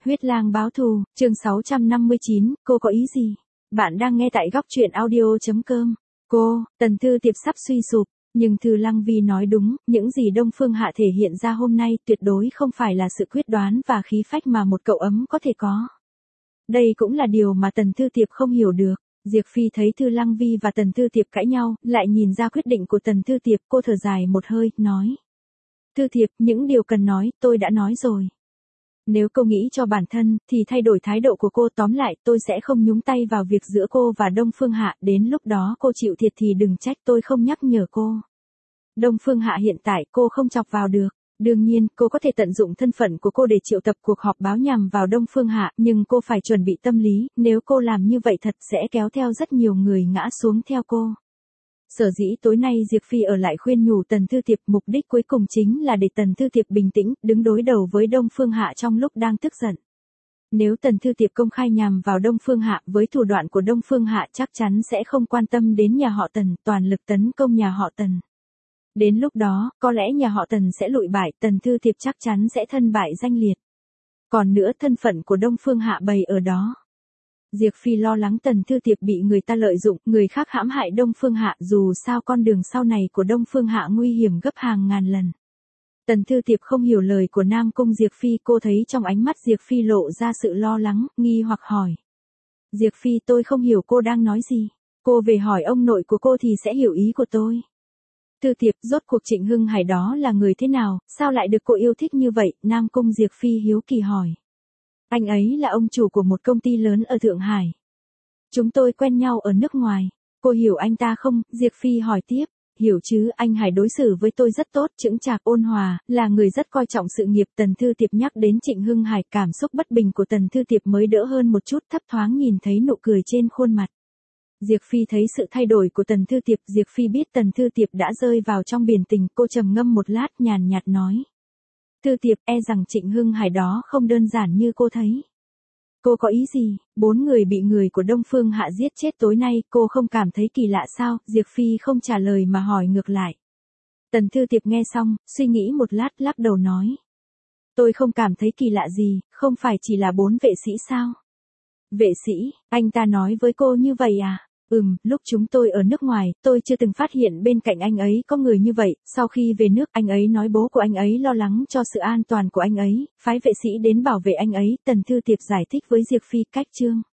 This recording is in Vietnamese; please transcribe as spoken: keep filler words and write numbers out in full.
Huyết lang báo thù, chương sáu trăm năm mươi chín, cô có ý gì? Bạn đang nghe tại góc truyện audio chấm com. Cô, Tần Thư Tiệp sắp suy sụp, nhưng Thư Lăng Vi nói đúng, những gì Đông Phương Hạ thể hiện ra hôm nay tuyệt đối không phải là sự quyết đoán và khí phách mà một cậu ấm có thể có. Đây cũng là điều mà Tần Thư Tiệp không hiểu được. Diệp Phi thấy Thư Lăng Vi và Tần Thư Tiệp cãi nhau, lại nhìn ra quyết định của Tần Thư Tiệp, cô thở dài một hơi, nói. Thư Tiệp, những điều cần nói, tôi đã nói rồi. Nếu cô nghĩ cho bản thân, thì thay đổi thái độ của cô, tóm lại, tôi sẽ không nhúng tay vào việc giữa cô và Đông Phương Hạ, đến lúc đó cô chịu thiệt thì đừng trách tôi không nhắc nhở cô. Đông Phương Hạ hiện tại cô không chọc vào được. Đương nhiên, cô có thể tận dụng thân phận của cô để triệu tập cuộc họp báo nhằm vào Đông Phương Hạ, nhưng cô phải chuẩn bị tâm lý, nếu cô làm như vậy thật sẽ kéo theo rất nhiều người ngã xuống theo cô. Sở dĩ tối nay Diệp Phi ở lại khuyên nhủ Tần Thư Tiệp, mục đích cuối cùng chính là để Tần Thư Tiệp bình tĩnh, đứng đối đầu với Đông Phương Hạ trong lúc đang tức giận. Nếu Tần Thư Tiệp công khai nhằm vào Đông Phương Hạ, với thủ đoạn của Đông Phương Hạ chắc chắn sẽ không quan tâm đến nhà họ Tần, toàn lực tấn công nhà họ Tần. Đến lúc đó, có lẽ nhà họ Tần sẽ lụi bại, Tần Thư Tiệp chắc chắn sẽ thân bại danh liệt. Còn nữa, thân phận của Đông Phương Hạ bày ở đó. Diệp Phi lo lắng Tần Thư Tiệp bị người ta lợi dụng, người khác hãm hại Đông Phương Hạ, dù sao con đường sau này của Đông Phương Hạ nguy hiểm gấp hàng ngàn lần. Tần Thư Tiệp không hiểu lời của Nam Cung Diệp Phi, cô thấy trong ánh mắt Diệp Phi lộ ra sự lo lắng, nghi hoặc hỏi. Diệp Phi, tôi không hiểu cô đang nói gì. Cô về hỏi ông nội của cô thì sẽ hiểu ý của tôi. Thư Tiệp, rốt cuộc Trịnh Hưng Hải đó là người thế nào, sao lại được cô yêu thích như vậy? Nam Cung Diệp Phi hiếu kỳ hỏi. Anh ấy là ông chủ của một công ty lớn ở Thượng Hải. Chúng tôi quen nhau ở nước ngoài. Cô hiểu anh ta không? Diệp Phi hỏi tiếp. Hiểu chứ, anh Hải đối xử với tôi rất tốt, chững chạc ôn hòa, là người rất coi trọng sự nghiệp. Tần Thư Tiệp nhắc đến Trịnh Hưng Hải, cảm xúc bất bình của Tần Thư Tiệp mới đỡ hơn một chút, thấp thoáng nhìn thấy nụ cười trên khuôn mặt. Diệp Phi thấy sự thay đổi của Tần Thư Tiệp, Diệp Phi biết Tần Thư Tiệp đã rơi vào trong biển tình, cô trầm ngâm một lát nhàn nhạt nói. Thư Tiệp, e rằng Trịnh Hưng Hải đó không đơn giản như cô thấy. Cô có ý gì? Bốn người bị người của Đông Phương Hạ giết chết tối nay, cô không cảm thấy kỳ lạ sao? Diệp Phi không trả lời mà hỏi ngược lại. Tần Thư Tiệp nghe xong, suy nghĩ một lát, lắc đầu nói. Tôi không cảm thấy kỳ lạ gì, không phải chỉ là bốn vệ sĩ sao? Vệ sĩ, anh ta nói với cô như vậy à? Ừm, lúc chúng tôi ở nước ngoài, tôi chưa từng phát hiện bên cạnh anh ấy có người như vậy, sau khi về nước, anh ấy nói bố của anh ấy lo lắng cho sự an toàn của anh ấy, phái vệ sĩ đến bảo vệ anh ấy, Tần Thư Tiệp giải thích với Diệp Phi cách chương.